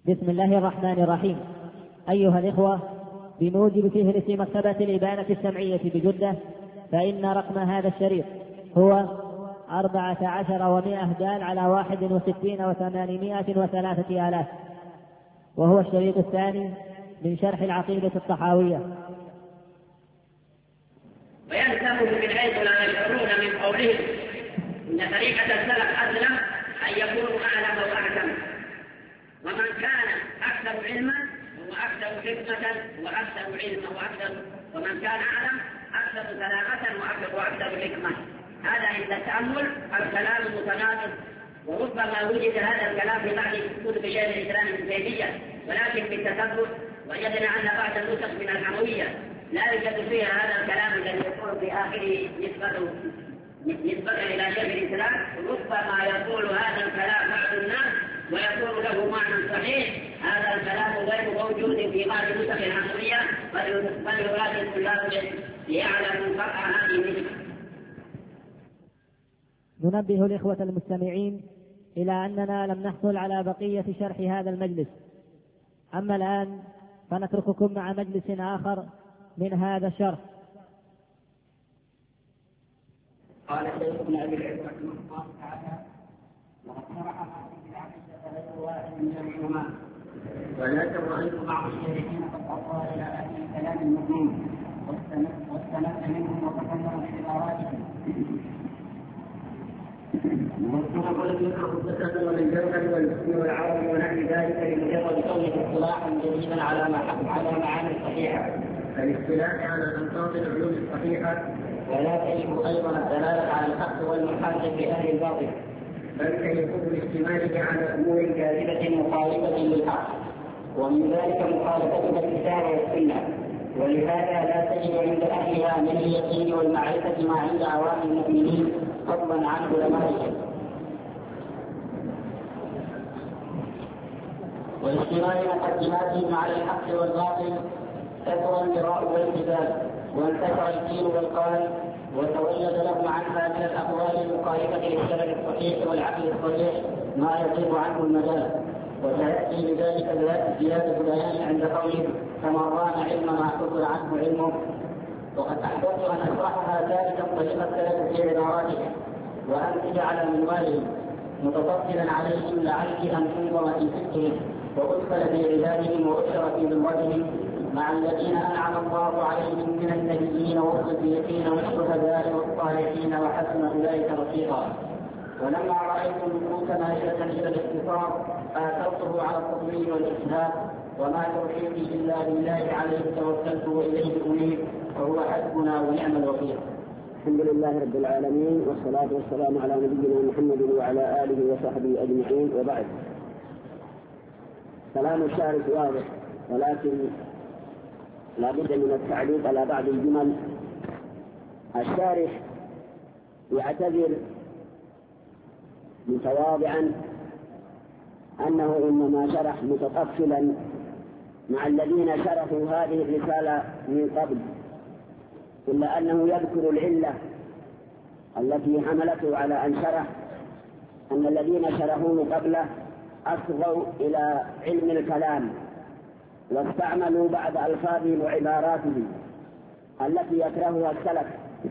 بسم الله الرحمن الرحيم. أيها الإخوة، بموجب فهرس مكتبة الإبانة السمعية بجدة، فإن رقم هذا الشريط هو 14 و100 دال على 61 و803 آلاف، وهو الشريط الثاني من شرح العقيدة الطحاوية. ويلزمهم من حيث لا يشعرون من قولهم إن طريقة السلف أسلم أن يكونوا أعلم وأحكم، ومن كان أكثر علما وأكثر حكمة وأكثر علما ومن كان أعلم أكثر سلامة وأكثر حكمة. هذا عند التأمل الكلام متناقض، وربما وجد هذا الكلام في بعض كتب شيخ الإسلام ابن تيمية، ولكن بالتثبت وجدنا أن بعض النسخ من الحموية لا يوجد فيها هذا الكلام الذي يقول في آخره نسبة إلى شيخ الإسلام. ربما يقول هذا الكلام بعض الناس ويكون له معنى صحيح. هذا الكلام غير موجود في بعض نسخ الحموية، بل يراد الطلاب ليعلموا فرع هذه النسخ. ننبه الإخوة المستمعين إلى أننا لم نحصل على بقية شرح هذا المجلس، أما الآن فنترككم مع مجلس آخر من هذا الشرح. قال الشيخ ابن أبي العز رحمه الله تعالى: وقد شرح ما في العقيدة غير واحد من العلماء، ولكن رأيت بعض الشيخين قد أصغى إلى أهل الكلام المبين واستمد منهم وتكلم بعباراتهم. والسلف لم يكرهوا التكلم بالجوهر والحسن والعرض ونحو ذلك لمجرد كونه اصطلاحا جديدا على معاني صحيحه، فالاصطلاح على الالفاظ العلوم الصحيحه، ولا تجب ايضا الدلاله على الحق والمحاسن باهل الباطل، بل تجب الاحتمال على امور كاذبه مخالفه للحق، ومن ذلك مخالفه الكتاب والسنه، ولهذا لا تجد عند اهلها من اليقين والمعرفه ما عند عوام المؤمنين فضلا عن علمائهم. واشتمال مقدماتهم على الحق والباطل كثر المراء والكذاب، وانتشر الدين والقال، وتولد لهم عنها من الاقوال المخالفه للسلف الصحيح والعقل الصحيح ما يغيب عنه المجال، وسياتي بذلك زياده بيان عند قولهم: فمن رام علم ما حصل عنه علمه. وقد احببت ان اشرحها ذلك طريق السلف في عباراتهم وامثله على منوالهم، متفضلا عليهم لعلي ان تنظر في فكرهم وادخل في عبادهم واشر في ذمتهم مع الذين انعم الله عليهم من النبيين والصديقين والشهداء والصالحين وحسن اولئك رفيقا. ولما رايت النفوس مائله الى الاختصار اثرته على التطويل والاجهاد، وما توفيقي الا بالله عليه توكلت واليه انيب، وهو حسبنا ونعم الوكيل. الحمد لله رب العالمين، والصلاة والسلام على نبينا محمد وعلى آله وصحبه أجمعين، وبعد. كلام الشارح واضح، ولكن لا بد من التعليق على بعض الجمل. الشارح يعتذر متواضعا أنه إنما شرح متطفلا مع الذين شرحوا هذه الرسالة من قبل، إلا أنه يذكر العلة التي حملته على أن شرح أن الذين شرحوه قبله أصغوا إلى علم الكلام واستعملوا بعض ألفاظهم وعباراتهم التي يكرهها السلف.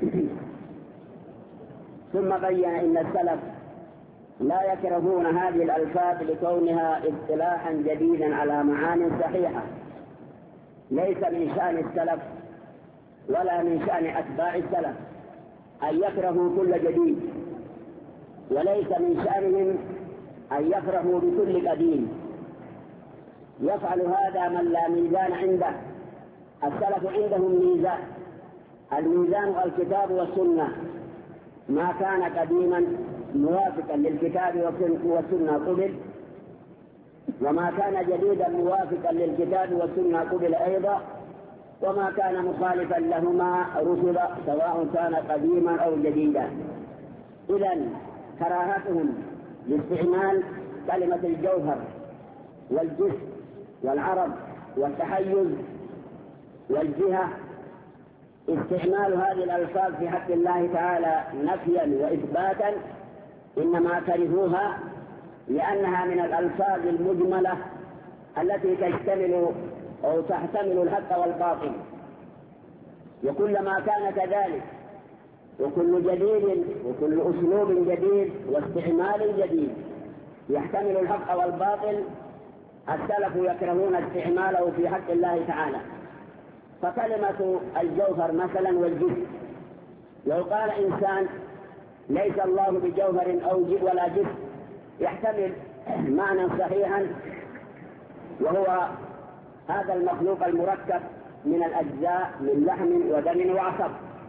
ثم بين أن السلف لا يكرهون هذه الألفاظ لكونها اصطلاحا جديدا على معان صحيحة، ليس من شأن السلف ولا من شأن أتباع السلف أن يكرهوا كل جديد، وليس من شأنهم أن يفرحوا بكل قديم. يفعل هذا من لا ميزان عنده. السلف عندهم ميزان، الميزان الكتاب والسنة، ما كان قديما موافقا للكتاب والسنة قبل، وما كان جديدا موافقا للكتاب والسنة قبل أيضا، وما كان مخالفا لهما رسل سواء كان قديما أو جديدا. إذن كراهتهم لاستعمال كلمة الجوهر والجسم والعرض والتحيز والجهة، استعمال هذه الألفاظ في حق الله تعالى نفيا وإثباتا، إنما كرهوها لأنها من الألفاظ المجملة التي تشتمل أو تحتمل الحق والباطل. وكلما كان كذلك وكل جديد وكل أسلوب جديد واستعمال جديد يحتمل الحق والباطل السلف يكرهون استعماله في حق الله تعالى. فكلمة الجوهر مثلا والجسم، لو قال إنسان ليس الله بجوهر أو ولا جسم يحتمل معنى صحيحا، وهو هذا المخلوق المركب من الأجزاء من لحم ودم وعصب.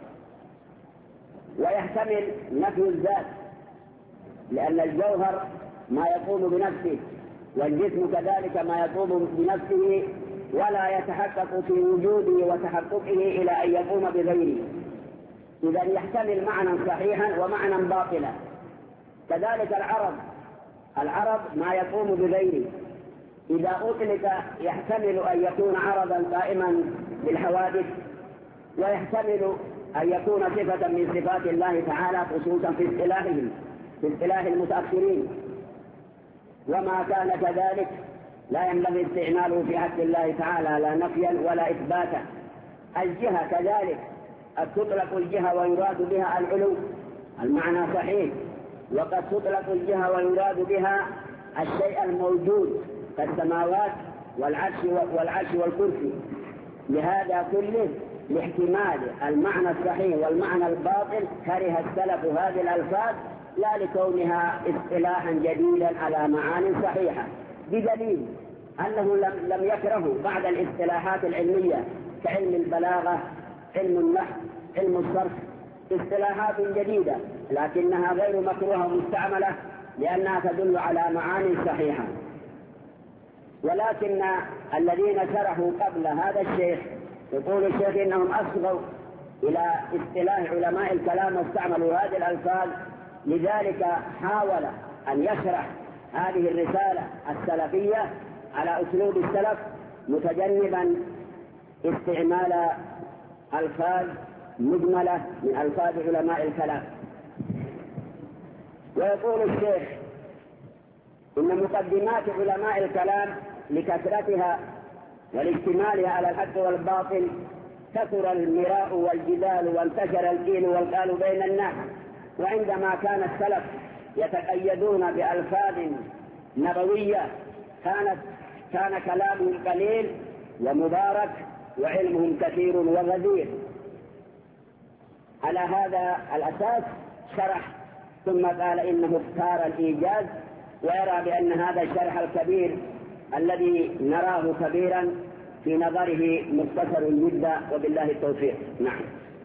ويحتمل نفي الذات، لأن الجوهر ما يقوم بنفسه والجسم كذلك ما يقوم بنفسه ولا يتحقق في وجوده وتحققه إلى أن يقوم بغيره. إذا يحتمل معنى صحيحا ومعنى باطلا. كذلك العرض ما يقوم بغيره، إذا أطلق يحتمل أن يكون عرضا قائما بالحوادث، ويحتمل أن يكون صفة من صفات الله تعالى خصوصا في اصطلاح المتأخرين. وما كان كذلك لا ينبغي استعماله في حق الله تعالى لا نفيا ولا إثباتا. الجهة كذلك قد تطلق الجهة ويراد بها العلو، المعنى صحيح، وقد تطلق الجهة ويراد بها الشيء الموجود كالسماوات والعرش والكرسي. لهذا كله لاحتمال المعنى الصحيح والمعنى الباطل كره السلف هذه الألفاظ لا لكونها اصطلاحا جديدا على معان صحيحة، بدليل أنه لم يكرهوا بعد الاصطلاحات العلمية كعلم البلاغة، علم النحو، علم الصرف، اصطلاحات جديدة لكنها غير مكروهة ومستعملة لأنها تدل على معان صحيحة. ولكن الذين شرحوا قبل هذا الشيخ يقول الشيخ إنهم أصغوا إلى اصطلاح علماء الكلام واستعملوا هذه الألفاظ، لذلك حاول أن يشرح هذه الرسالة السلفية على أسلوب السلف متجنبا استعمال ألفاظ مجملة من ألفاظ علماء الكلام. ويقول الشيخ إن مقدمات علماء الكلام لكثرتها والاشتمالها على الحق والباطل كثر المراء والجدال وانتشر القيل والقال بين الناس. وعندما كان السلف يتقيدون بألفاظ نبوية كان كلامهم قليل ومبارك وعلمهم كثير وغزير. على هذا الأساس شرح ثم قال إنه اختار الإيجاز، ويرى بأن هذا الشرح الكبير الذي نراه كبيرا في نظره مختصر جدا، وبالله التوفيق. نعم.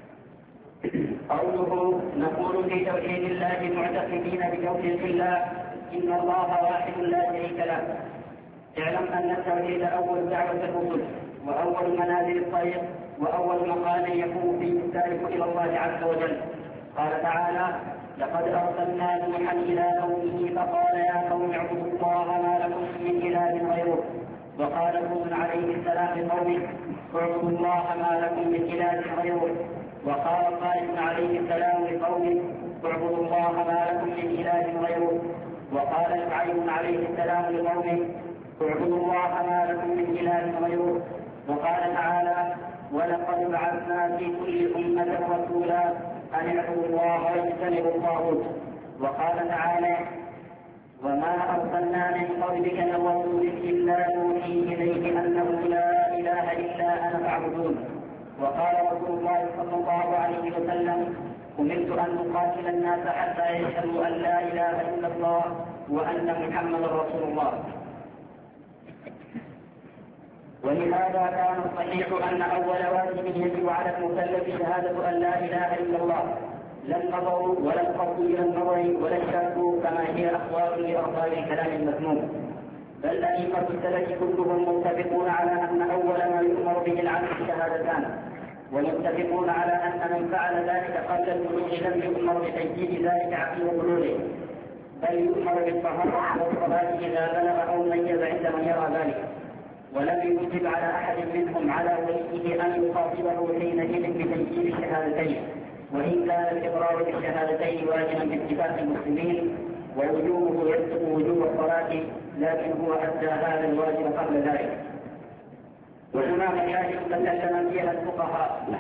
قوله نقول في توحيد الله معتقدين بتوحيد الله إن الله واحد لا شريك له. اعلم أن التوحيد أول دعوة الرسل وأول منازل الطريق وأول مقام يكون فيه السالك إلى الله عز وجل. قال تعالى: لقد أرسلنا نوحا إلى قومه فقال يا قوم اعبدوا الله ما لكم من إله غيره. وقال هود عليه السلام لقومه اعبدوا الله ما لكم من إله غيره. وقال صالح عليه السلام لقومه اعبدوا الله ما لكم من إله غيره. وقال شعيب عليه السلام لقومه اعبدوا الله ما لكم من إله غيره. وقال تعالى: ولقد بعثنا في كل أمة رسولا أن اعبدوا الله واجتنبوا الطاغوت. وقال تعالى: وما أرسلنا من قبلك من رسول إلا نوحي إليه أنه لا إله إلا أنا فاعبدون. وقال رسول الله صلى الله عليه وسلم: أمرت أن أقاتل الناس حتى يشهدوا أن لا إله إلا الله وأن محمدا رسول الله. ولهذا كان الصحيح أن أول واجب يجب على المكلف شهادة أن لا إله إلا الله، لا النظر ولا القصد إلى النظر ولا الشك كما هي أخبار لأرباب الكلام المذموم. بل أئمة السلف كلهم متفقون على أن أول ما يؤمر به العبد شهادتان، ومتفقون على أن من فعل ذلك قبل البلوغ لم يؤمر بتجديد ذلك عقب بلوغه، بل يؤمر بالطهارة والصلاة إذا بلغ أو ميز عند من يرى ذلك. ولم يوجب على أحد منهم على وليه أن يخاطبه حينئذ بتجديد الشهادتين، وإن كان الإقرار بالشهادتين واجبا باتفاق المسلمين، ووجوبه يسبق وجوب الصلاة لكن هو أدى هذا الواجب قبل ذلك. وهناك مسائل تكلم فيها الفقهاء.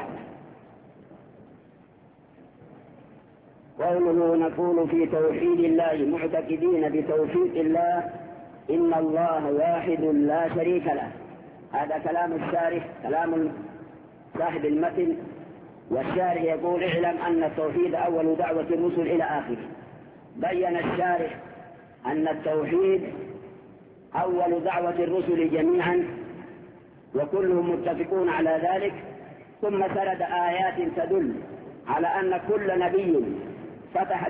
قوله نقول في توحيد الله معتقدين بتوحيد الله إن الله واحد لا شريك له. هذا كلام الشارح، كلام صاحب المتن. والشارح يقول اعلم أن التوحيد أول دعوة الرسل إلى آخره. بين الشارح أن التوحيد أول دعوة الرسل جميعا وكلهم متفقون على ذلك، ثم سرد آيات تدل على أن كل نبي افتتح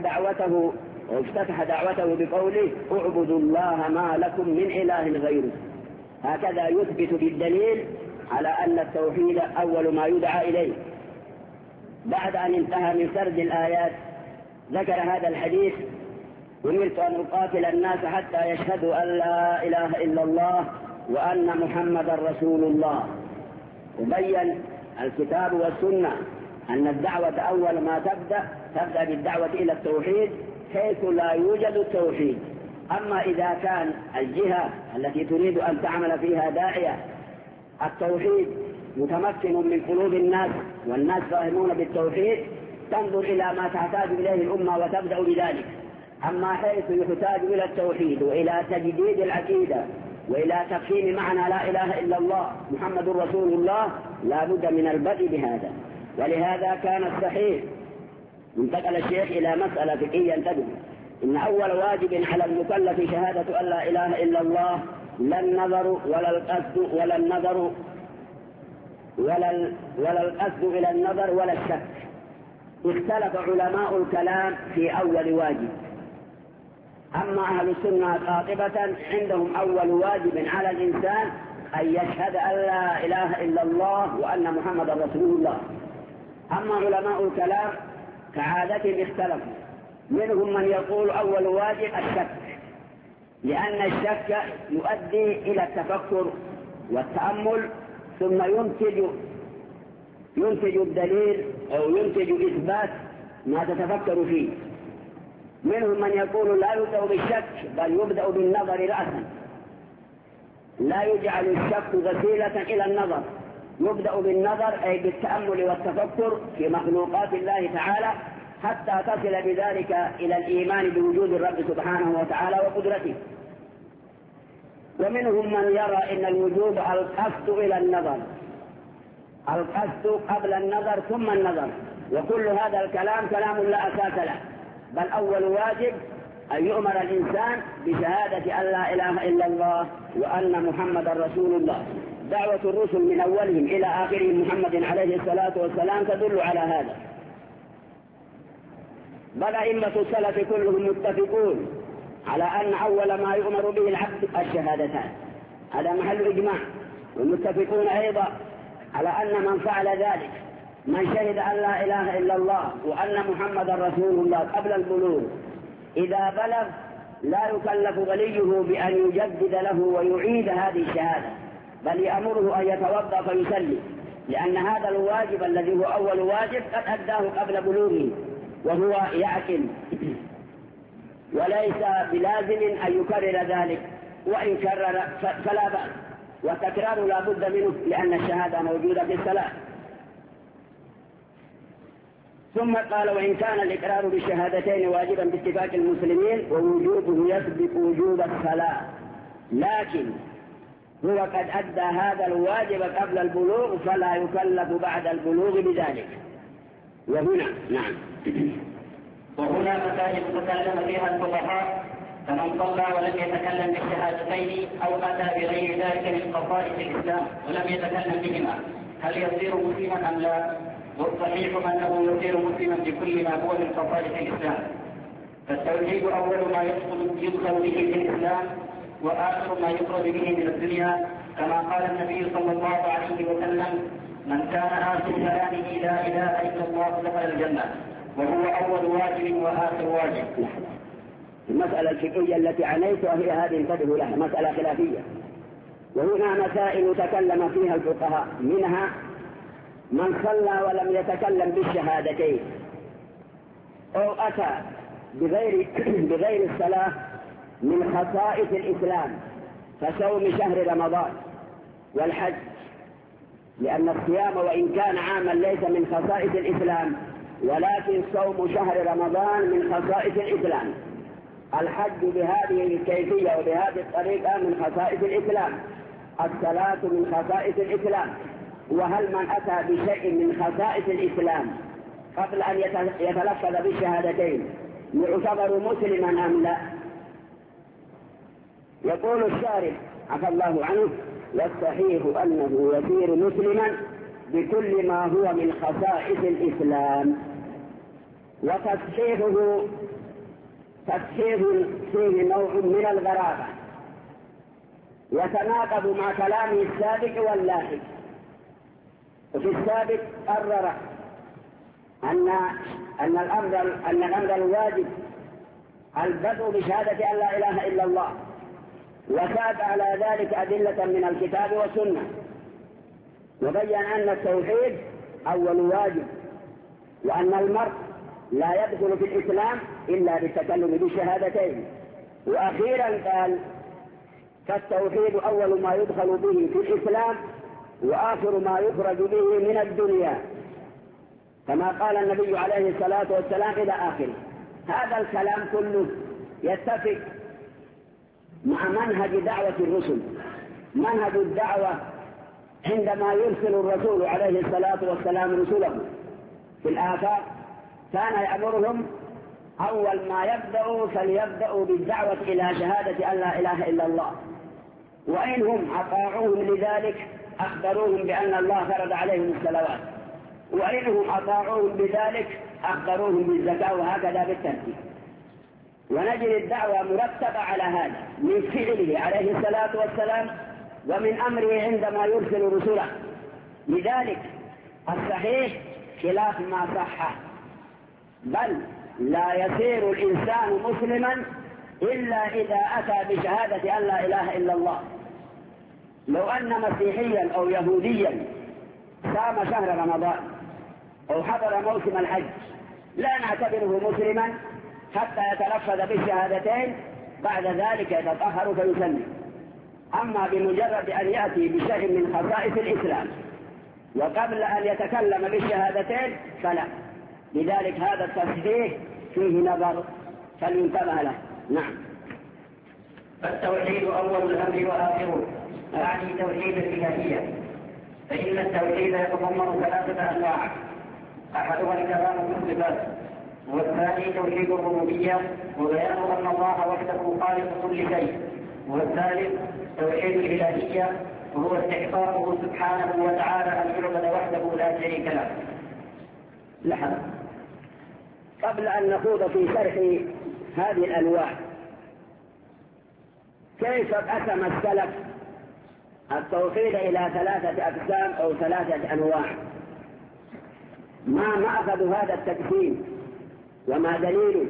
دعوته بقوله اعبدوا الله ما لكم من إله غيره. هكذا يثبت بالدليل على أن التوحيد أول ما يدعى إليه. بعد أن انتهى من سرد الآيات ذكر هذا الحديث: أمرت أن أقاتل الناس حتى يشهدوا أن لا إله إلا الله وأن محمدا رسول الله. وبين الكتاب والسنة أن الدعوة أول ما تبدأ بالدعوة إلى التوحيد حيث لا يوجد التوحيد. أما إذا كان الجهة التي تريد أن تعمل فيها داعية التوحيد متمكن من قلوب الناس والناس فاهمون بالتوحيد تنظر إلى ما تحتاج إليه الأمة وتبدأ بذلك. أما حيث يحتاج إلى التوحيد وإلى تجديد العقيدة وإلى تفهيم معنى لا إله إلا الله محمد رسول الله لا بد من البدء بهذا. ولهذا كان الصحيح انتقل الشيخ إلى مسألة فقهية تدل إن أول واجب على المكلف شهادة أن لا إله إلا الله، لا النظر ولا القصد ولا النظر ولا القصد إلى النظر ولا الشك. اختلف علماء الكلام في أول واجب. أما أهل السنة قاطبة عندهم أول واجب على الإنسان أن يشهد أن لا إله إلا الله وأن محمد رسول الله. أما علماء الكلام كعادتهم اختلفوا، منهم من يقول أول واجب الشك، لأن الشك يؤدي إلى التفكر والتأمل ثم ينتج الدليل أو ينتج إثبات ما تتفكر فيه. منهم من يقول لا يبدأ بالشك بل يبدأ بالنظر رأسا، لا يجعل الشك وسيلة إلى النظر، يبدأ بالنظر أي بالتأمل والتفكر في مخلوقات الله تعالى حتى تصل بذلك إلى الإيمان بوجود الرب سبحانه وتعالى وقدرته. ومنهم من يرى إن الوجوب القصد إلى النظر، القصد قبل النظر ثم النظر، وكل هذا الكلام كلام لا أساس له، بل أول واجب أن يؤمر الإنسان بشهادة أن لا إله إلا الله وأن محمد رسول الله. دعوة الرسل من أولهم إلى آخرهم محمد عليه الصلاة والسلام تدل على هذا. بل أئمة السلف كلهم متفقون على أن أول ما يؤمر به العبد الشهادتان، هذا محل إجماع. ومتفقون أيضا على أن من فعل ذلك، من شهد أن لا إله إلا الله وأن محمد رسول الله قبل البلوغ، إذا بلغ لا يكلف وليه بأن يجدد له ويعيد هذه الشهادة، بل يأمره أن يتوضأ فيصلي، لأن هذا الواجب الذي هو أول واجب قد أداه قبل بلوغه وهو يعقل، وليس بلازم أن يكرر ذلك، وإن كرر فلا بأس، والتكرار لا بد منه لأن الشهادة موجودة في الصلاة. ثم قال: وإن كان الإقرار بالشهادتين واجبا باتفاق المسلمين ووجوبه يسبق وجوب الصلاة، لكن هو قد أدى هذا الواجب قبل البلوغ فلا يكلف بعد البلوغ بذلك. وهنا نعم. وهنا مسائل تكلم فيها الفقهاء، فمن صلى ولم يتكلم بالشهادتين أو أتى بغير ذلك من خصائص الإسلام ولم يتكلم بهما، هل يصير مسلما أم لا؟ والصحيح أنه يصير مسلما بكل ما هو من خصائص الإسلام. فالتوحيد أول ما يدخل به في الإسلام وآخر ما يخرج به من الدنيا، كما قال النبي صلى الله عليه وسلم: من كان آخر كلامه لا إله إلا الله دخل الجنة، وهو أول واجب وآخر واجب. المسألة الفقهية التي عنيتها هي هذه انتبهوا لها، مسألة خلافية. وهنا مسائل تكلم فيها الفقهاء، منها من صلى ولم يتكلم بالشهادتين أو أتى بغير الصلاة من خصائص الإسلام كصوم شهر رمضان والحج، لأن الصيام وإن كان عاما ليس من خصائص الإسلام، ولكن صوم شهر رمضان من خصائص الإسلام. الحج بهذه الكيفية وبهذه الطريقة من خصائص الإسلام. الصلاة من خصائص الإسلام. وهل من أتى بشيء من خصائص الإسلام قبل أن يتلفظ بالشهادتين يعتبر مسلما أم لا؟ يقول الشارح عفى الله عنه: والصحيح أنه يصير مسلما بكل ما هو من خصائص الإسلام. وتصحيحه تصحيح فيه نوع من الغرابة يتناقض مع كلامه السابق واللاحق. وفي السابق قرر أن الأمر الواجب البدء بشهادة أن لا إله إلا الله، وساد على ذلك أدلة من الكتاب والسنة، وبين أن التوحيد أول واجب، وأن المرء لا يدخل في الإسلام إلا بالتكلم بالشهادتين. وأخيرا قال: فالتوحيد أول ما يدخل به في الإسلام وآخر ما يخرج به من الدنيا، كما قال النبي عليه الصلاة والسلام إلى آخره. هذا الكلام كله يتفق مع منهج دعوة الرسل. منهج الدعوة عندما يرسل الرسول عليه الصلاة والسلام رسله في الآفاق كان يأمرهم أول ما يبدأوا فليبدأوا بالدعوة إلى شهادة أن لا إله إلا الله، وإن هم أطاعوهم لذلك أخبروهم بأن الله فرض عليهم الصلوات، وإن هم أطاعوهم بذلك أخبروهم بالزكاة، وهكذا بالترتيب. ونجد الدعوة مرتبة على هذا من فعله عليه الصلاة والسلام ومن أمره عندما يرسل رسله. لذلك الصحيح خلاف ما صح، بل لا يصير الإنسان مسلما إلا إذا أتى بشهادة أن لا إله إلا الله. لو أن مسيحيا أو يهوديا صام شهر رمضان أو حضر موسم الحج لا نعتبره مسلما حتى يتلفظ بالشهادتين، بعد ذلك يتطهر فيسلم. أما بمجرد أن يأتي بشيء من خصائص الإسلام وقبل أن يتكلم بالشهادتين فلا. لذلك هذا التصحيح فيه نظر فلينتبه له. نعم. فالتوحيد أول الأمر وآخره، أعني توحيد الإلهية، فإن التوحيد يتضمن ثلاثة أنواع: أحدها الكلام في الصفات، والثاني توحيد الربوبية وبيان أن الله وحده خالق كل شيء، والثالث توحيد الإلهية وهو استحقاقه سبحانه وتعالى أن يعبد وحده لا شريك له. لحظة، قبل أن نخوض في شرح هذه الأنواع، كيف قسم السلف التوحيد إلى ثلاثة أقسام أو ثلاثة أنواع؟ ما مأخذ هذا التقسيم وما دليله؟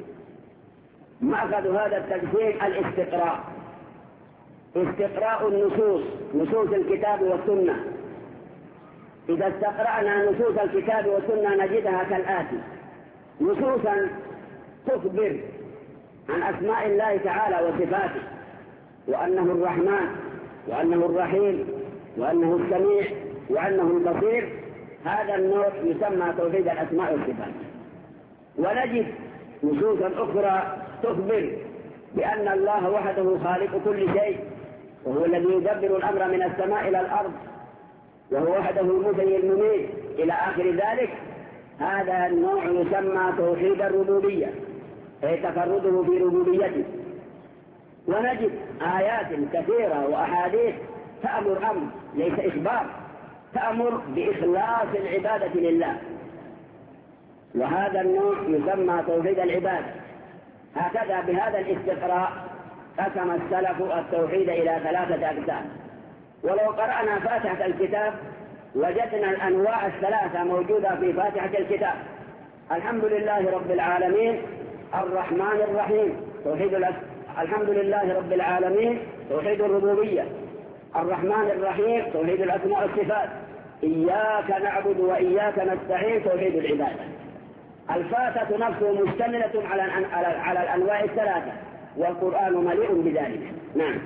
مأخذ هذا التقسيم الاستقراء، استقراء النصوص، نصوص الكتاب والسنة. إذا استقرأنا نصوص الكتاب والسنة نجدها كالآتي: نصوصا تخبر عن أسماء الله تعالى وصفاته، وأنه الرحمن وأنه الرحيم وأنه السميع وأنه البصير. هذا النوع يسمى توحيد الأسماء والصفات. ونجد نصوصا أخرى تخبر بأن الله وحده خالق كل شيء، وهو الذي يدبر الأمر من السماء إلى الأرض، وهو وحده المحيي المميت إلى آخر ذلك. هذا النوع يسمى توحيد الربوبية، أي تفرده في ربوبيته. ونجد آيات كثيرة وأحاديث تأمر أمر ليس إخبار، تأمر بإخلاص العبادة لله، وهذا النوع يسمى توحيد العبادة. هكذا بهذا الاستقراء قسم السلف التوحيد إلى ثلاثة أقسام. ولو قرأنا فاتحة الكتاب وجدنا الأنواع الثلاثة موجودة في فاتحة الكتاب: الحمد لله رب العالمين، الرحمن الرحيم، الحمد لله رب العالمين توحيد الربوبية، الرحمن الرحيم توحيد الأسماء والصفات، إياك نعبد وإياك نستعين توحيد العبادة. الفاتحة نفسه مشتملة على الأنواع الثلاثة: والقرآن مليء بذلك. نعم.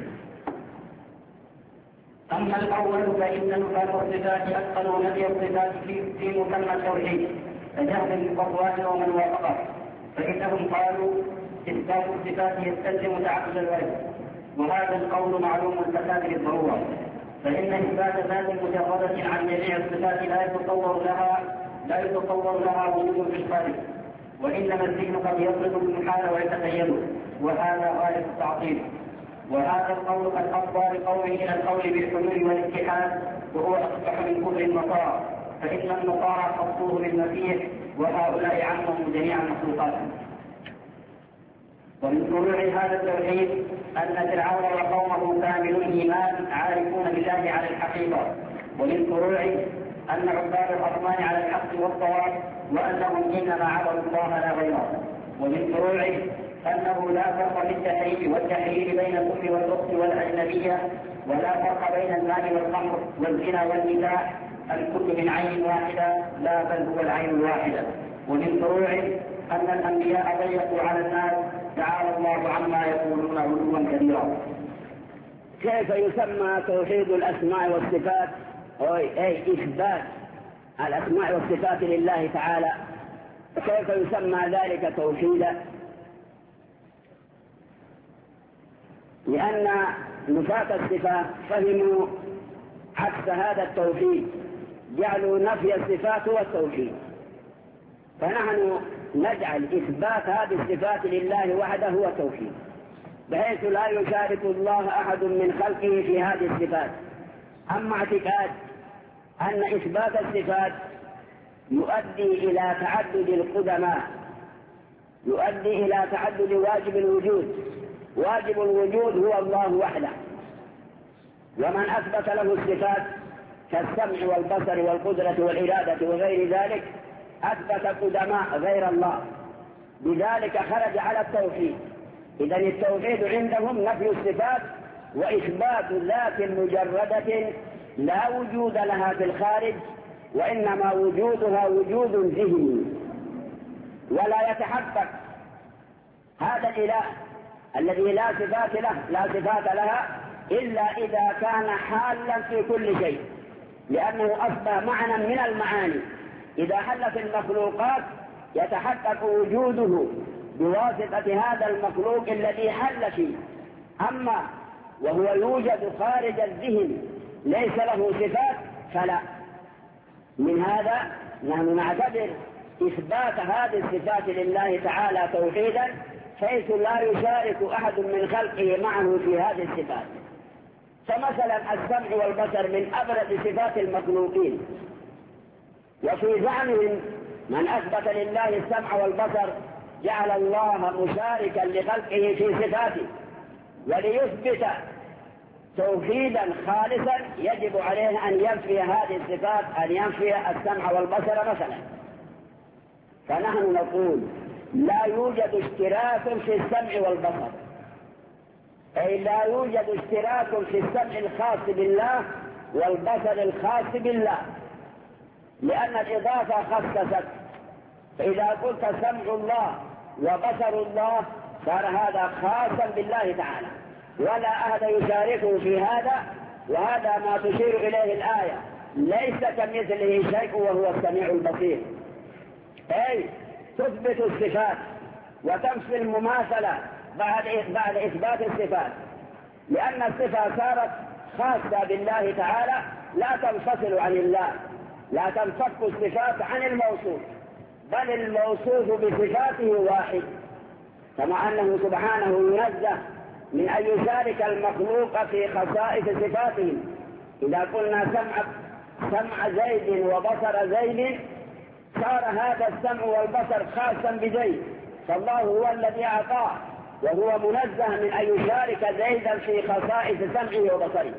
أما الأول فإن نفاة الصفات أثقل ونفي الصفات في مسمى التوحيد كجهل بالقرآن ومن وافقه، فإنهم قالوا إثبات الصفات يستلزم تعدد الوجه، وهذا القول معلوم الفساد بالضرورة، فإن إثبات ذات مجردة عن جميع الصفات لا يتصور لها وجود في الخارج، وإنما الذهن قد يطلب المحال ويتخيله، وهذا غاية التعطيل. وهذا القول قد أفضى لقومه إلى القول بالحلول والاتحاد، وهو أصبح من كفر النصارى، فإن النصارى خصوه بالمسيح وهؤلاء عمهم جميع المخلوقات. ومن فروع هذا التوحيد أن فرعون وقومه كامل الإيمان عارفون بالله على الحقيقة، ومن فروعه أن عباد الأصنام على الحق والصواب، وأنهم إنما عبدوا الله لا غيره. ومن فروعه أنه لا فرق في التحريم والتحرير بين الأم والأخت والأجنبية، ولا فرق بين المال والخمر والزنا والنساء، الكل من عين واحدة، لا بل هو العين الواحدة. ومن فروعه أن الأنبياء ضيقوا على الناس، تعالى الله عما يقولون علوا كبيرا. كيف يسمى توحيد الأسماء والصفات، أي إثبات الأسماء والصفات لله تعالى؟ كيف يسمى ذلك توحيدا؟ لأن نفاة الصفات فهموا عكس هذا التوحيد، جعلوا نفي الصفات هو التوحيد، فنحن نجعل إثبات هذه الصفات لله وحده هو التوحيد، بحيث لا يشارك الله أحد من خلقه في هذه الصفات. أما اعتقاد أن إثبات الصفات يؤدي إلى تعدد القدماء، يؤدي إلى تعدد واجب الوجود، واجب الوجود هو الله وحده، ومن أثبت له الصفات كالسمع والبصر والقدرة والإرادة وغير ذلك أثبت قدماء غير الله، بذلك خرج على التوحيد. إذن التوحيد عندهم نفي الصفات وإثبات ذات مجردة لا وجود لها في الخارج، وإنما وجودها وجود ذهني، ولا يتحقق هذا الإله الذي لا صفات لها إلا إذا كان حالا في كل شيء، لأنه أصبح معنى من المعاني. إذا حل في المخلوقات يتحقق وجوده بواسطة هذا المخلوق الذي حل فيه. أما وهو يوجد خارج الذهن ليس له صفات فلا. من هذا نحن نعتبر إثبات هذه الصفات لله تعالى توحيدا، حيث لا يشارك أحد من خلقه معه في هذه الصفات. فمثلا السمع والبصر من أبرز صفات المخلوقين، وفي زعمهم من أثبت لله السمع والبصر جعل الله مشاركا لخلقه في صفاته، وليثبت توحيدا خالصا يجب عليه أن ينفي هذه الصفات، أن ينفي السمع والبصر مثلا. فنحن نقول لا يوجد اشتراك في السمع والبصر، أي لا يوجد اشتراك في السمع الخاص بالله والبصر الخاص بالله، لأن الإضافة خصصت. فإذا قلت سمع الله وبصر الله صار هذا خاصا بالله تعالى، ولا أحد يشاركه في هذا، وهذا ما تشير إليه الآية: ليس كمثله شيء وهو السميع البصير. أي تثبت الصفات وتنفي المماثلة بعد إثبات الصفات، لأن الصفة صارت خاصة بالله تعالى لا تنفصل عن الله، لا تنفك الصفات عن الموصوف، بل الموصوف بصفاته واحد، كما أنه سبحانه ينزه من أن يشارك المخلوق في خصائص صفاتهم. إذا قلنا سمع زيد وبصر زيد صار هذا السمع والبصر خاصا بزيد، فالله هو الذي أعطاه، وهو منزه من أن يشارك زيدا في خصائص سمعه وبصره.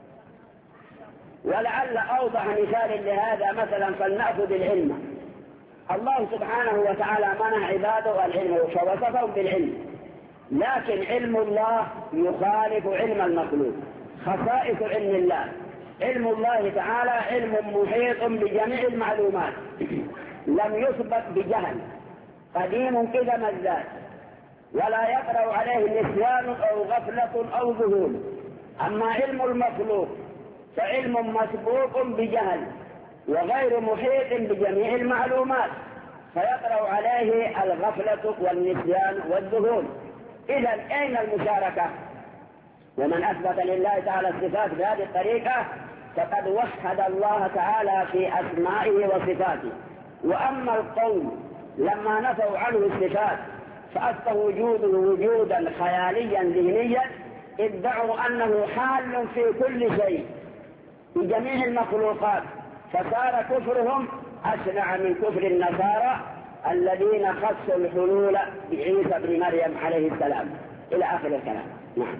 ولعل أوضح مثال لهذا مثلا فلنأخذ العلم. الله سبحانه وتعالى منح عباده العلم ووصفهم بالعلم، لكن علم الله يخالف علم المخلوق. خصائص علم الله: علم الله تعالى علم محيط بجميع المعلومات، لم يثبت بجهل، قديم قدم الذات، ولا يقرأ عليه نسيان أو غفلة أو ذهول. أما علم المخلوق فعلم مسبوق بجهل وغير محيط بجميع المعلومات، فيقرأ عليه الغفلة والنسيان والذهول. إذا أين المشاركة؟ ومن أثبت لله تعالى الصفات بهذه الطريقة فقد وحد الله تعالى في أسمائه وصفاته. وأما القوم لما نفوا عنه الصفات فأثبتوا وجوده وجودا خياليا ذهنيا، ادعوا أنه حال في كل شيء في جميع المخلوقات، فصار كفرهم أشنع من كفر النصارى الذين خصوا الحلول بعيسى بن مريم عليه السلام إلى آخر الكلام. نعم.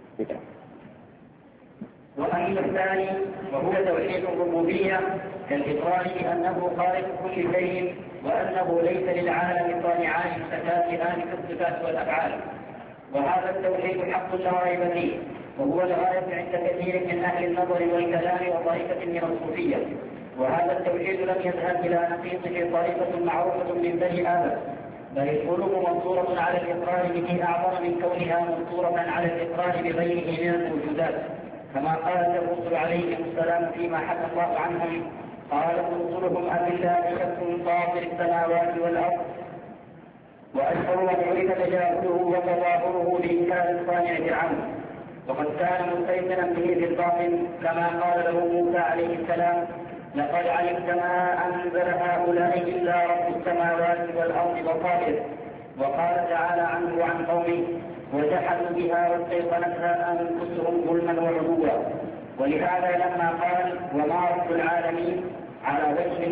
وأما الثاني وهو توحيد الربوبية كالإقرار بأنه خالق كل شيء وأنه ليس للعالم صانعان متكافئان في الصفات والأفعال، وهذا التوحيد حق لا ريب فيه، وهو الغاية عند كثير من أهل النظر والكلام وطائفة من الصوفية. وهذا التوحيد لم يذهب إلى نقيضه طائفة معروفة من بني آدم، بل القلوب مفطورة على الإقرار به أعظم من كونها مفطورة على الإقرار بغيره من الموجودات، كما قال الرسل عليهم السلام فيما حكى الله عنهم: قالت رسلهم أبالله شك فاطر السماوات والأرض، وأشهر من عرف تجاهله وتظاهره بإنكار الصانع فرعون، وقد كان مستيقنا به بالباطن، كما قال له موسى عليه السلام: لقد علمت ما أنزل هؤلاء إلا رب السماوات والأرض بصائر. وقال تعالى عنه وعن قومه: وجحدوا بها واستيقنتها أنفسهم ظلما وعلوا. ولهذا لما قال: وما رب العالمين على وجه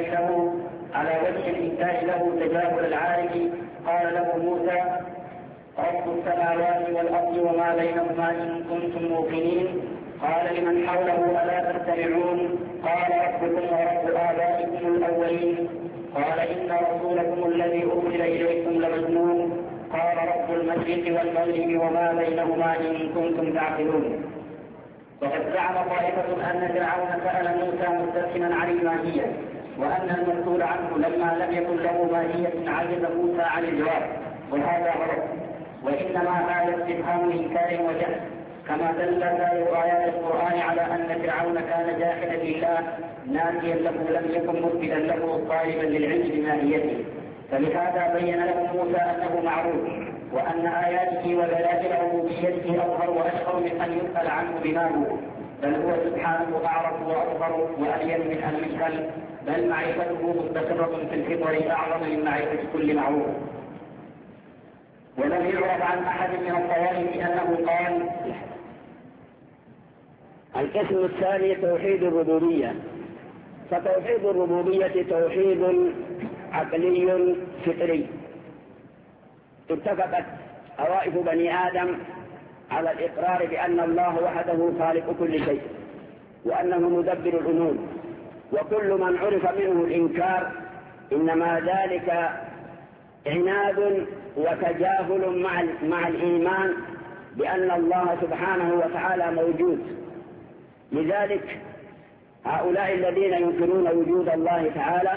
الإنكار له تجاهل العارف، قال له موسى: رب السماوات والأرض وما بينهما إن كنتم موقنين. قال لمن حوله: ألا تستمعون؟ قال: ربكم ورب آبائكم الأولين. قال: إن رسولكم الذي أرسل إليكم لمجنون. قال: رب المشرق والمغرب وما بينهما إن كنتم تعقلون. وقد زعم طائفة أن فرعون سأل موسى مستفهما عن الماهية، وأن المسؤول عنه لما لم يكن له ماهية عجز موسى عن الجواب، وهذا غلط، وإنما هذا استفهام إنكار وجهل، كما دل سائر آيات القرآن على أن فرعون كان جاحدا لله ناسيا له لم يكن مثبتا له طالبا للعلم بماهيته، فلهذا بين له موسى أنه معروف، وأن آياته ودلائل ربوبيته أظهر وأشهر من أن يسأل عنه بما هو، بل هو سبحانه أعرف وأظهر وألين من أن يسأل، بل معرفته مستقرة في الفطر أعظم من معرفة كل معروف. ولم يعرف عن أحد من الطوائف أنه قال. القسم الثاني توحيد الربوبية. فتوحيد الربوبية توحيد عقلي فطري، اتفقت طوائف بني آدم على الإقرار بأن الله وحده خالق كل شيء، وأنه مدبر الأمور، وكل من عرف منه الإنكار إنما ذلك عناد وتجاهل مع الإيمان بأن الله سبحانه وتعالى موجود. لذلك هؤلاء الذين ينكرون وجود الله تعالى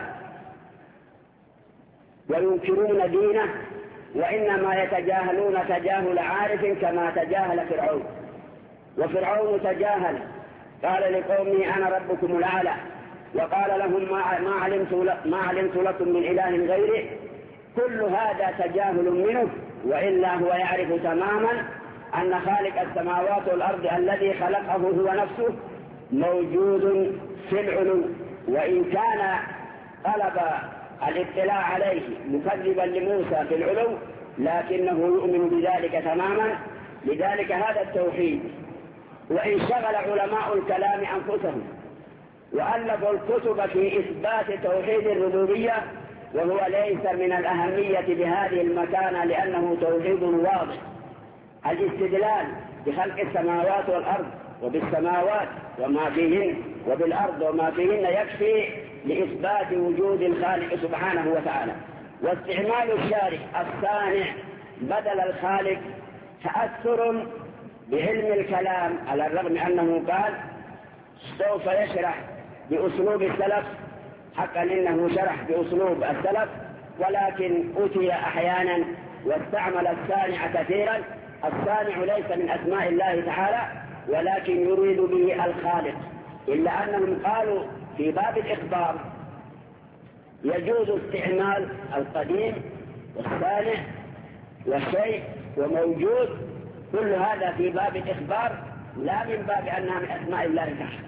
وينكرون دينه وإنما يتجاهلون تجاهل عارف كما تجاهل فرعون. وفرعون تجاهل، قال لقومه: أنا ربكم الأعلى، وقال لهم: ما علمت لكم من إله غيري. كل هذا تجاهل منه، وإلا هو يعرف تماما أن خالق السماوات والأرض الذي خلقه هو نفسه موجود في العلو، وإن كان طلب الاطلاع عليه مكذبا لموسى في العلو لكنه يؤمن بذلك تماما. لذلك هذا التوحيد. وإن شغل علماء الكلام أنفسهم وألفوا الكتب في إثبات توحيد الربوبية، وهو ليس من الأهمية بهذه المكانة لأنه توحيد واضح. الاستدلال بخلق السماوات والأرض وبالسماوات وما فيهن وبالأرض وما فيهن يكفي لإثبات وجود الخالق سبحانه وتعالى. واستعمال الشارع الصانع بدل الخالق تأثر بعلم الكلام، على الرغم أنه قال سوف يشرح بأسلوب السلف، حقا إنه شرح بأسلوب السلف، ولكن أتي أحيانا واستعمل الصانع كثيرا. الصانع ليس من أسماء الله تعالى ولكن يريد به الخالق، إلا أنهم قالوا في باب الإخبار يجوز استعمال القديم والصانع والشيء وموجود، كل هذا في باب الإخبار لا من باب أنها من أسماء الله تعالى.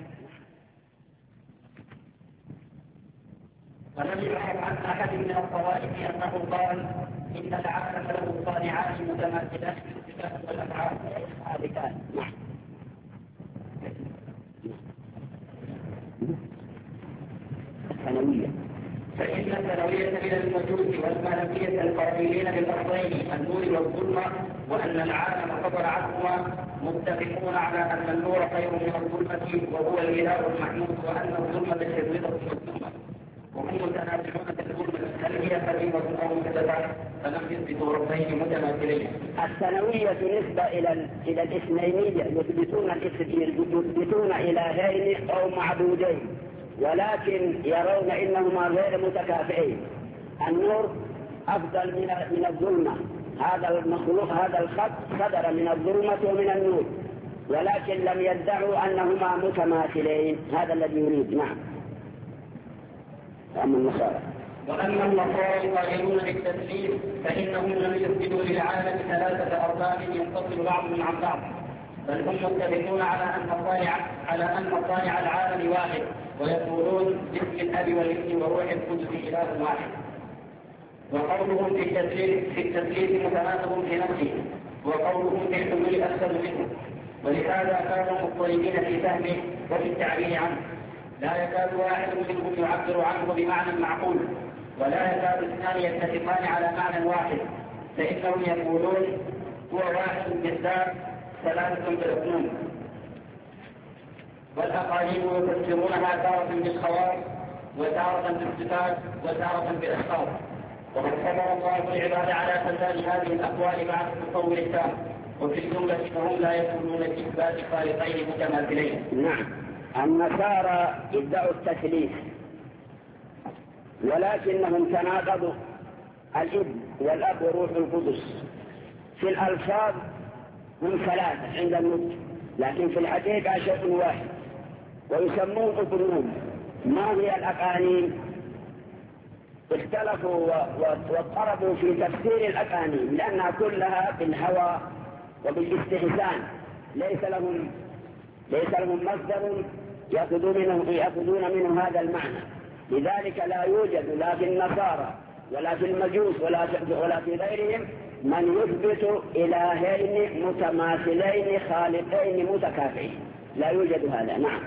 ولم يعرف عن أحد من الطوائف أنه قال إن العالم له صانعان متماثلان في الصفات والأفعال هذه الثانوية. فإن الثانوية من الموجود والمالكية القائلين بالأصلين النور والظلمة وأن العالم فضل عنهما متفقون على أن النور خير من الظلمة وهو الإله المحمود، وأن الظلمة شريرة والظلمة، وهم متنازعون في الظلمة هل هي قديمة أو محدثة، فلم يثبتوا ربين متماثلين. الثانوية نسبة إلى الاثنينية، يثبتون إلهين أو معبودين، ولكن يرون إنهما غير متكافئين. النور أفضل من الظلمة، هذا المخلوق هذا الخط صدر من الظلمة ومن النور، ولكن لم يدعوا أنهما متماثلين، هذا الذي يريد. نعم. أما النصارى وأما النصارى القائلون بالتثليث فإنهم لم يثبتوا للعالم ثلاثة أرباب ينفصل بعضهم عن بعض، بل هم متفقون على أن صانع العالم واحد، ويقولون باسم الأب والابن والروح القدس إله واحد. وقولهم في التثليث متناقض في نفسه، وقولهم في الحلول أكثر منه، ولهذا كانوا مضطربين في فهمه وفي التعبير عنه. لا يكاد واحد منهم يعبر عنه بمعنى معقول، ولا يكاد اثنان يتفقان على معنى واحد، فإنهم يقولون هو واحد بالذات ثلاثة بالاثنين. والأقاليم يفسرونها تارة بالخواص وتارة بالصفات وتارة بالأشخاص، وقد صبر الله العباد على فساد هذه الأقوال مع التصور التام، وفي الجملة فهم لا يكونون في إثبات خالقين متماثلين. نعم. النصارى ادعوا التثليث، ولكنهم تناقضوا الابن والأب وروح القدس. في الألفاظ هم ثلاثة عند النطق، لكن في الحقيقة شيء واحد، ويسمون أقنوم. ما هي الأقانيم؟ اختلفوا واضطربوا في تفسير الأقانيم، لأنها كلها بالهوى وبالاستحسان، ليس لهم مصدر يأخذون منه هذا المعنى. لذلك لا يوجد لا في النصارى ولا في المجوس ولا في غيرهم من يثبت إلهين متماثلين خالقين متكافئين، لا يوجد هذا. نعم.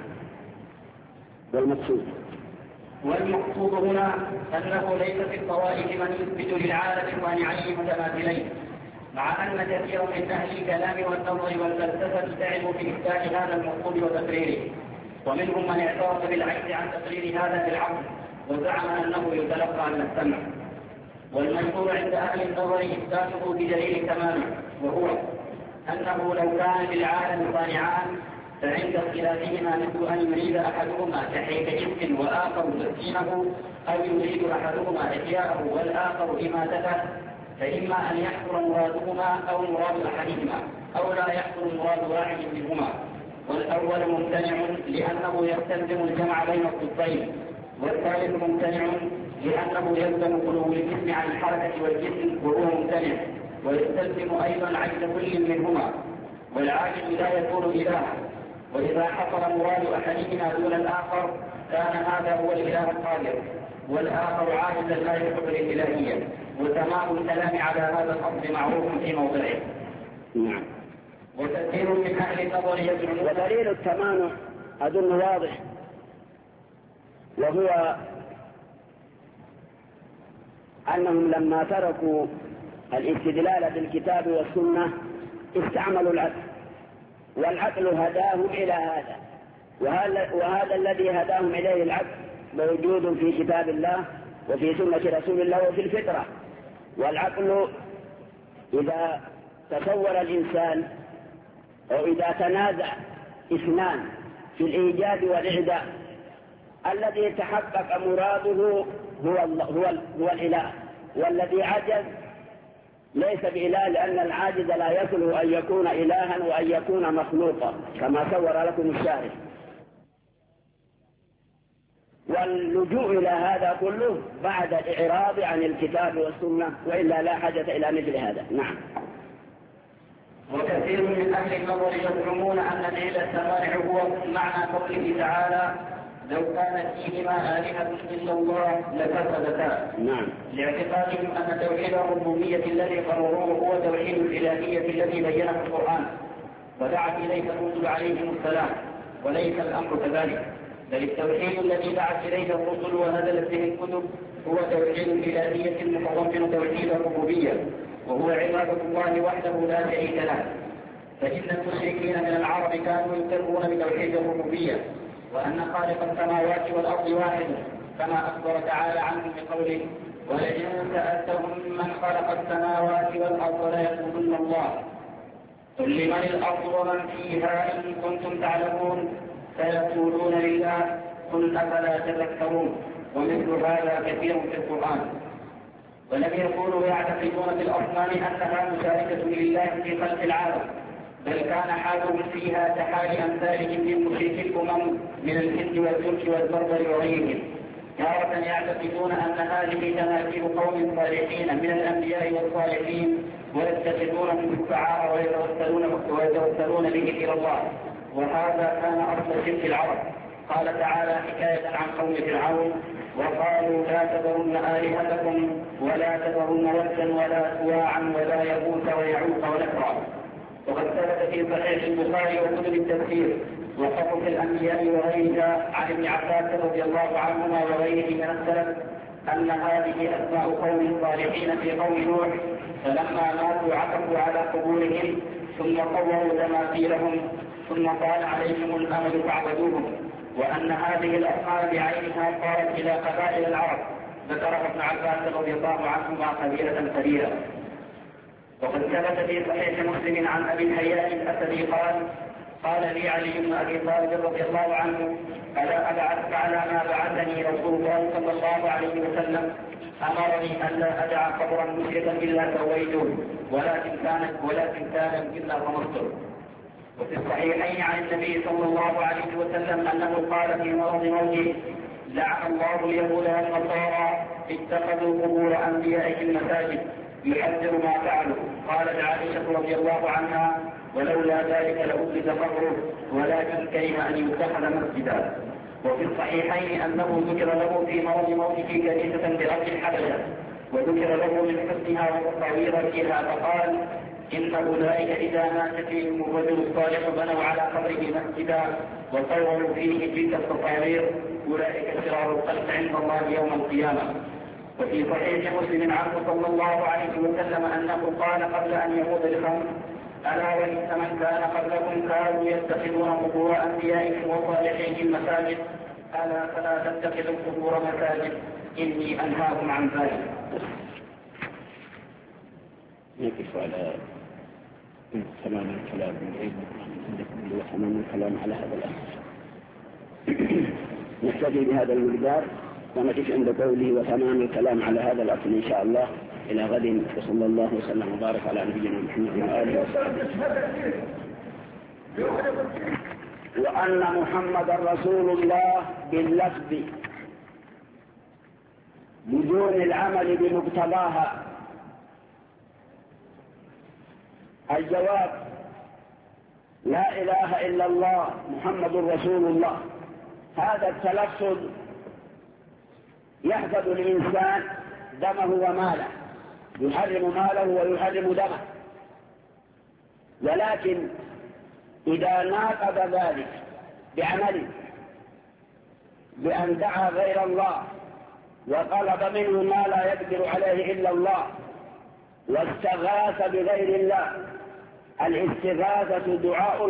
والمقصود هنا أنه ليس في الطوائف من يثبت للعالم صانعين متماثلين، مع أن كثيرا من أهل الكلام والنظر والفلسفة تعبوا في إثبات هذا المقصود وتقريره، ومنهم من اعترف بالعجز عن تقرير هذا بالعقل وزعم أنه يتلقى من السمع. والمشهور عند أهل النظر إثباته بدليل تماما، وهو أنه لو كان للعالم صانعان فعند اختلافهما مثل أن يريد أحدهما تحريك جسم وآخر تسكينه، أو يريد أحدهما إحياءه والآخر إماتته، فإما أن يحصل مرادهما أو مراد أحدهما، أو لا يحصل مراد واحد منهما. والأول ممتنع لأنه يستلزم الجمع بين الضدين، والثالث ممتنع لأنه يلزم خلو الجسم عن الحركة والجسم وهو ممتنع، ويستلزم أيضا عجز كل منهما، والعاجز لا يكون إلها. وإذا حصل مراد أحدهما دون الآخر كان هذا هو الإله القادر، والآخر عاجزا لا يحب الإلهية. وتمام الكلام على هذا الأصل معروف في موضعه. نعم. وكثير من أهل النظر يزعمون، ودليل التمام أظن واضح، وهو أنهم لما تركوا الاستدلال بالكتاب والسنة استعملوا العقل، والعقل هداهم إلى هذا، وهذا الذي هداهم إليه العقل موجود في كتاب الله وفي سنة رسول الله وفي الفطرة. والعقل إذا تصور الإنسان أو إذا تنازع اثنان في الإيجاد والإعداء، الذي تحقق مراده هو الإله، والذي عجز ليس بإله، لأن العاجز لا يصله أن يكون إلها وأن يكون مخلوقا كما صور لكم الشارع. واللجوء إلى هذا كله بعد الإعراض عن الكتاب والسنة، وإلا لا حاجة إلى مثل هذا. نعم. وكثير من أهل النظر يزعمون أن نيل السمانع هو معنى قوله تعالى لو كانت فيهما آلهة إلا الله لفسدتا. نعم. لاعتقادهم أن توحيد الربوبية الذي قرروه هو توحيد الإلهية الذي بينه القرآن ودعت إليه الرسل عليهم السلام، وليس الأمر كذلك، بل التوحيد الذي دعت إليه الرسل ونزلت به الكتب هو توحيد الإلهية المتضمن توحيد الربوبية، وهو عبادة الله وحده لا شريك له. فإن المشركين من العرب كانوا يقرون بتوحيد الربوبية وأن خالق السماوات والأرض واحد، كما أخبر تعالى عنهم بقوله ولئن سألتهم من خلق السماوات والأرض ليقولن الله قل لمن الأرض ومن فيها إن كنتم تعلمون سيقولون لله قل أفلا تذكرون. ومثل هذا كثير في القرآن. ولم يكونوا يعتقدون في الأصنام أنها مشاركة لله في خلق العالم، بل كان حالهم فيها كحال أمثالهم من مشركي الأمم من الهند والترك والبربر وغيرهم، تارة يعتقدون أن هذه تماثيل قوم صالحين من الأنبياء والصالحين ويتخذونهم شفعاء ويتوسلون به إلى الله، وهذا كان أصل شرك العرب. قال تعالى حكاية عن قوم فرعون وقالوا لا تذرن آلهتكم ولا تذرن ودا ولا سواعا ولا يغوث ويعوق ونسرا. وقد ثبت في صحيح البخاري وكتب التفسير وقصص الأنبياء وغيرها عن ابن عباس رضي الله عنهما وغيره من السلف أن هذه أسماء قوم صالحين في قوم نوح، فلما ماتوا عكفوا على قبورهم ثم صوروا تماثيلهم ثم طال عليهم الأمل فاعبدوهم، وأن هذه الأصنام بعينها صارت إلى قبائل العرب، ذكرها ابن عباس رضي الله عنهما قبيلة كبيرة. وقد ثبت في صحيح مسلم عن أبي الهياء الأسدي قال لي علي بن أبي طالب رضي الله عنه ألا أبعثك على ما بعثني رسول الله صلى الله عليه وسلم؟ أمرني أن لا أدع قبرا مشركا إلا سويته ولكن كان إلا طمسته. وفي الصحيحين عن النبي صلى الله عليه وسلم أنه قال في مرض موته لعن الله اليهود والنصارى اتخذوا قبور أنبيائهم مساجد يحذر ما فعلوا. قالت عائشة رضي الله عنها ولولا ذلك لأبرز قبره ولكن كره أن يتخذ مسجدا. وفي الصحيحين أنه ذكر له في مرض موته كنيسة بأرض الحبشة وذكر له من حسنها وتصويرها فقال إن أولئك إذا مات فيهم الرجل الصالح بنوا على قبره مسجدا وصوروا فيه تلك التصاوير أولئك شرار الخلق عند الله يوم القيامة. وفي صحيح مسلم عنه صلى الله عليه وسلم أنه قال قبل أن يموت الخمر ألا وإن من كان قبلكم كانوا يتخذون قبور أنبيائهم وصالحيهم مساجد ألا فلا تتخذوا القبور مساجد إني أنهاكم عن ذلك. نقف على تمام الكلام تمام الكلام على هذا الأساس. نحتاج بهذا المقدار ونقف عند قوله وتمام الكلام على هذا الأصل إن شاء الله إلى غد. وصلى الله وسلم وبارك على نبينا محمد وآله وصحبه. وأن محمد رسول الله باللفظ بدون العمل بمقتضاها. الجواب لا إله إلا الله محمد رسول الله. هذا التلفظ يحفظ الإنسان دمه وماله، يحرم ماله ويحرم دمه، ولكن إذا ناقض ذلك بعمله بأن دعا غير الله وطلب منه ما لا يقدر عليه إلا الله واستغاث بغير الله. الاستغاثة دعاء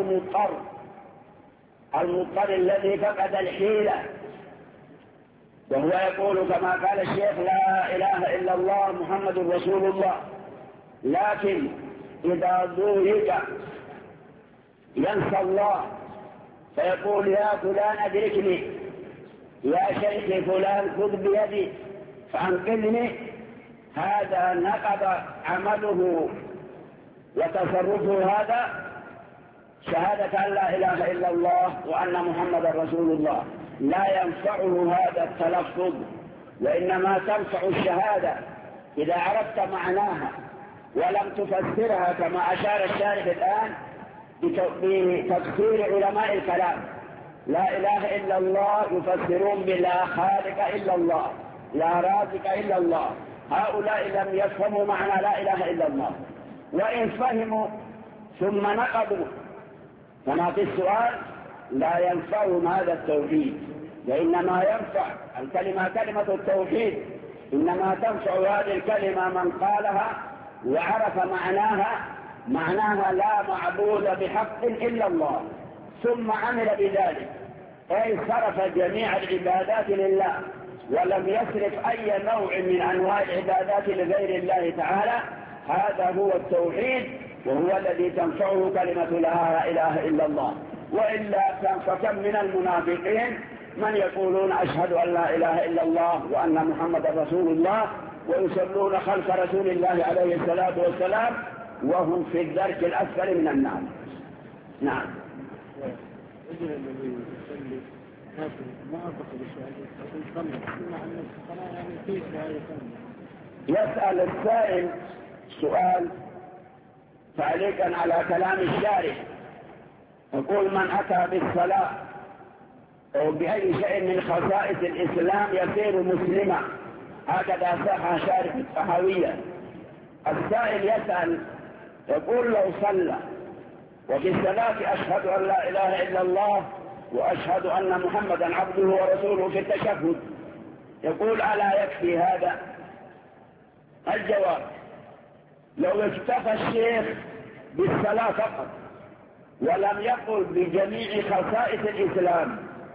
المضطر الذي فقد الحيلة، وهو يقول كما قال الشيخ لا إله إلا الله محمد رسول الله، لكن إذا ضرب ينسى الله فيقول يا فلان أدركني، يا شيخ فلان خذ بيدي فأنقذني، هذا نقض عمله وتصرفه هذا شهادة أن لا إله إلا الله وأن محمد رسول الله، لا ينفعه هذا التلفظ، وإنما تنفع الشهادة إذا عرفت معناها ولم تفسرها كما أشار الشارح الآن بتفسير علماء الكلام. لا إله إلا الله يفسرون بلا خالق إلا الله، لا رازق إلا الله. هؤلاء لم يفهموا معنى لا إله إلا الله، وإن فهموا ثم نقضوا كما في السؤال لا ينفعهم هذا التوحيد، وإنما ينفع الكلمة كلمة التوحيد، إنما تنفع هذه الكلمة من قالها وعرف معناها لا معبود بحق إلا الله، ثم عمل بذلك، أي صرف جميع العبادات لله ولم يصرف أي نوع من أنواع العبادات لغير الله تعالى. هذا هو التوحيد، وهو الذي تنفعه كلمة لا إله إلا الله. وإلا فكم من المنافقين من يقولون أشهد أن لا إله إلا الله وأن محمد رسول الله، ويصلون خلف رسول الله عليه الصلاة والسلام وهم في الدرك الأسفل من النار. نعم. يسأل السائل سؤال تعليقا على كلام الشارح، يقول: من أتى بالصلاة أو بأي شيء من خصائص الإسلام يصير مسلما. هكذا صح شارح الطحاوية. السائل يسأل يقول: لو صلى وفي الصلاة أشهد أن لا إله إلا الله وأشهد أن محمدا عبده ورسوله في التشهد، يقول: ألا يكفي هذا؟ الجواب: لو اكتفى الشيخ بالصلاة فقط ولم يقل بجميع خصائص الإسلام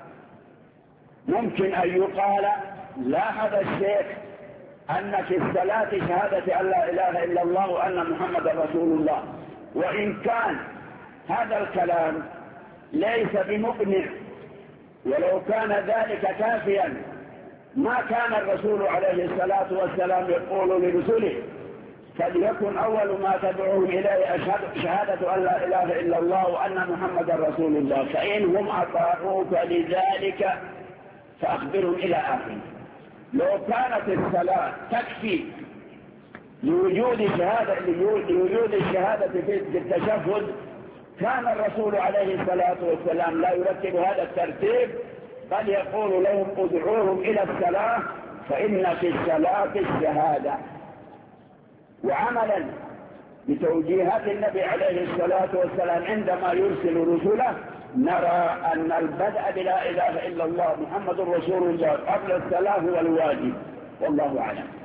ممكن أن يقال: لاحظ الشيخ أن في الصلاة شهادة أن لا إله إلا الله وأن محمد رسول الله. وإن كان هذا الكلام ليس بمقنع، ولو كان ذلك كافيا ما كان الرسول عليه الصلاة والسلام يقول لرسله: فليكن أول ما تدعوهم إليه شهادة أن لا إله إلا الله وأن محمد رسول الله، فإنهم أطاعوك لذلك فأخبرهم إلى آخره. لو كانت الصلاة تكفي لوجود الشهادة في التشهد كان الرسول عليه الصلاة والسلام لا يرتب هذا الترتيب، بل يقول لهم: ادعوهم إلى الصلاة فإن في الصلاة الشهادة. وعملا بتوجيهات النبي عليه الصلاة والسلام عندما يرسل رسله نرى أن البدء بلا إله إلا الله محمد رسول الله قبل الصلاة هو الواجب، والله أعلم.